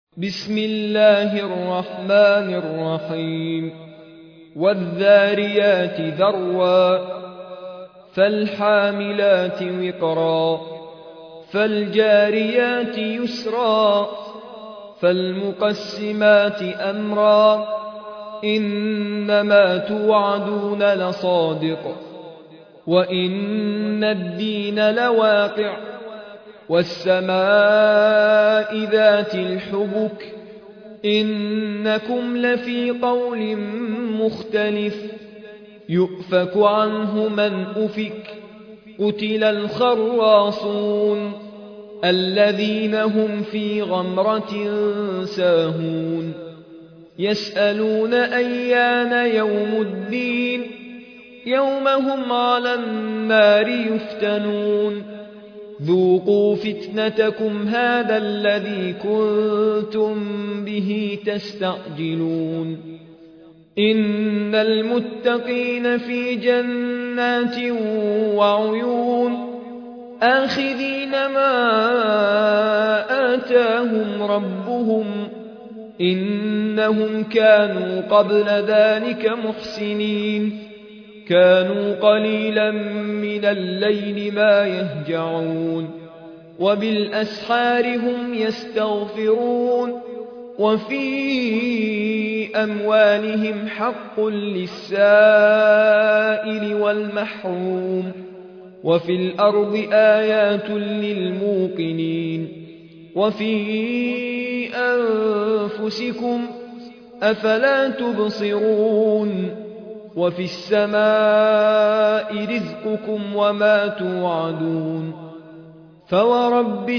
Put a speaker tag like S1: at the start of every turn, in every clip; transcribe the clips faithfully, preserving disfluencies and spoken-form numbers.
S1: بسم الله الرحمن الرحيم والذاريات ذروا فالحاملات وقرا فالجاريات يسرا فالمقسمات أمرا إنما توعدون لصادق وإن الدين لواقع والسماء ذات الحبك إنكم لفي قول مختلف يؤفك عنه من أفك قتل الخراصون الذين هم في غمرة ساهون يسألون أيان يوم الدين يوم هم على النار يفتنون ذوقوا فتنتكم هذا الذي كنتم به تستعجلون إن المتقين في جنات وعيون آخذين ما آتاهم ربهم إنهم كانوا قبل ذلك محسنين كانوا قليلا من الليل ما يهجعون وبالأسحار هم يستغفرون وفي أموالهم حق للسائل والمحروم وفي الأرض آيات للموقنين وفي أنفسكم أفلا تبصرون وفي السماء رزقكم وما توعدون فورب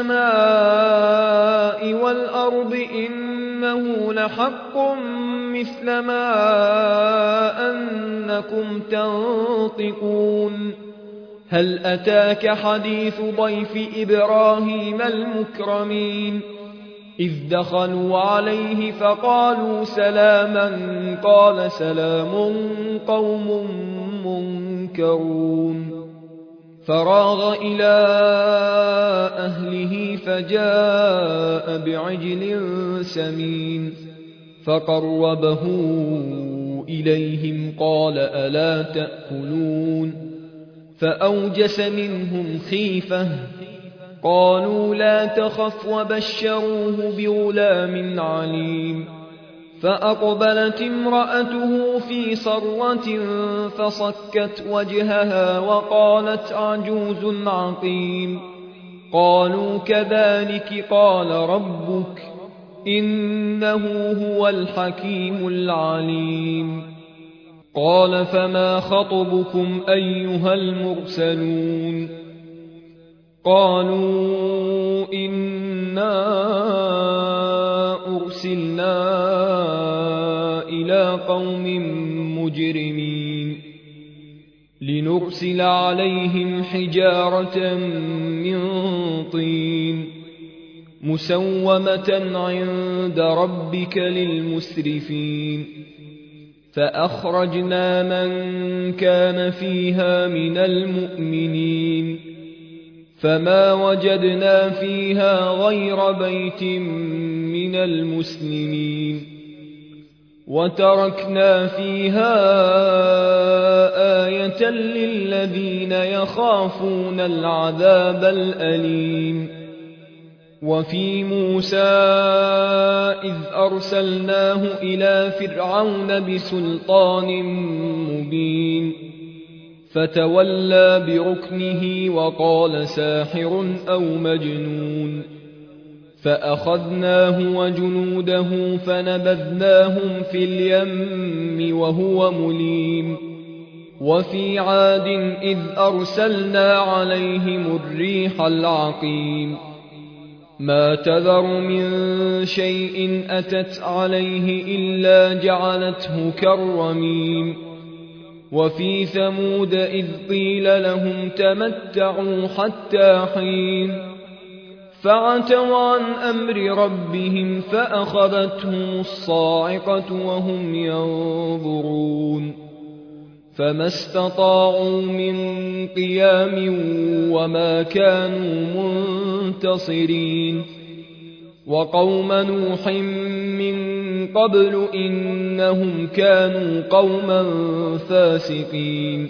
S1: السماء والأرض إنه لحق مثل ما أنكم تنطقون هل أتاك حديث ضيف إبراهيم المكرمين إذ دخلوا عليه فقالوا سلاما قال سلام قوم منكرون فراغ إلى أهله فجاء بعجل سمين فقربه إليهم قال ألا تأكلون فأوجس منهم خيفة قالوا لا تخف وبشروه بغلام عليم فأقبلت امرأته في صرة فصكت وجهها وقالت عجوز عقيم قالوا كذلك قال ربك إنه هو الحكيم العليم قال فما خطبكم أيها المرسلون قالوا إنا أرسلنا إلى قوم مجرمين لنرسل عليهم حجارة من طين مسومة عند ربك للمسرفين فأخرجنا من كان فيها من المؤمنين فما وجدنا فيها غير بيت من المسلمين وتركنا فيها آية للذين يخافون العذاب الأليم وفي موسى إذ أرسلناه إلى فرعون بسلطان مبين فتولى بركنه وقال ساحر أو مجنون فأخذناه وجنوده فنبذناهم في اليم وهو مليم وفي عاد إذ أرسلنا عليهم الريح العقيم ما تذر من شيء أتت عليه إلا جعلته كالرميم وفي ثمود إذ قيل لهم تمتعوا حتى حين فعتوا عن أمر ربهم فأخذتهم الصاعقة وهم ينظرون فما استطاعوا من قيام وما كانوا منتصرين وقوم نوح من قبل إنهم كانوا قوما فاسقين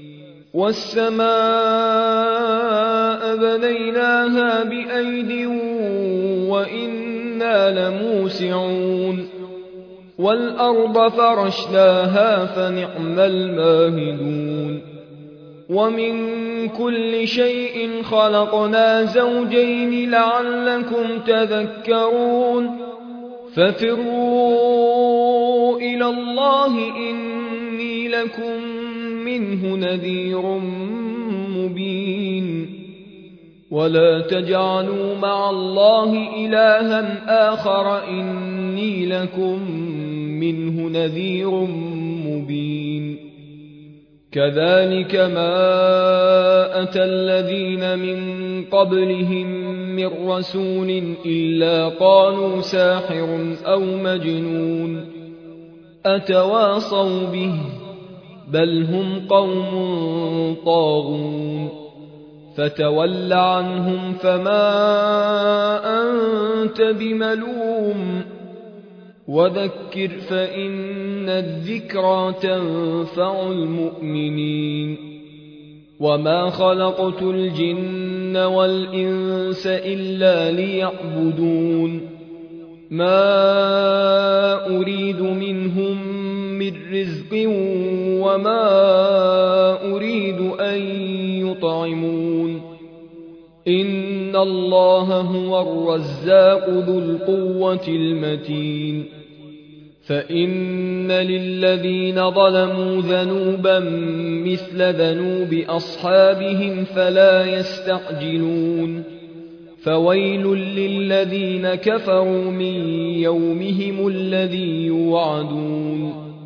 S1: والسماء بنيناها بأيد وإنا لموسعون والأرض فرشناها فنعم الماهدون ومن كل شيء خلقنا زوجين لعلكم تذكرون ففروا إلى الله إني لكم منه نذير مبين ولا تجعلوا مع الله إلها آخر إني لكم منه نذير مبين كذلك ما أتى الذين من قبلهم من رسول إلا قالوا ساحر أو مجنون أتواصوا به بل هم قوم طاغون فتول عنهم فما أنت بملوم وذكر فإن الذكرى تنفع المؤمنين وما خلقت الجن والإنس إلا ليعبدون ما أريد منهم من رزق وما أريد أن يطعمون إن الله هو الرزاق ذو القوة المتين فإن للذين ظلموا ذنوبا مثل ذنوب أصحابهم فلا يستعجلون فويل للذين كفروا من يومهم الذي يوعدون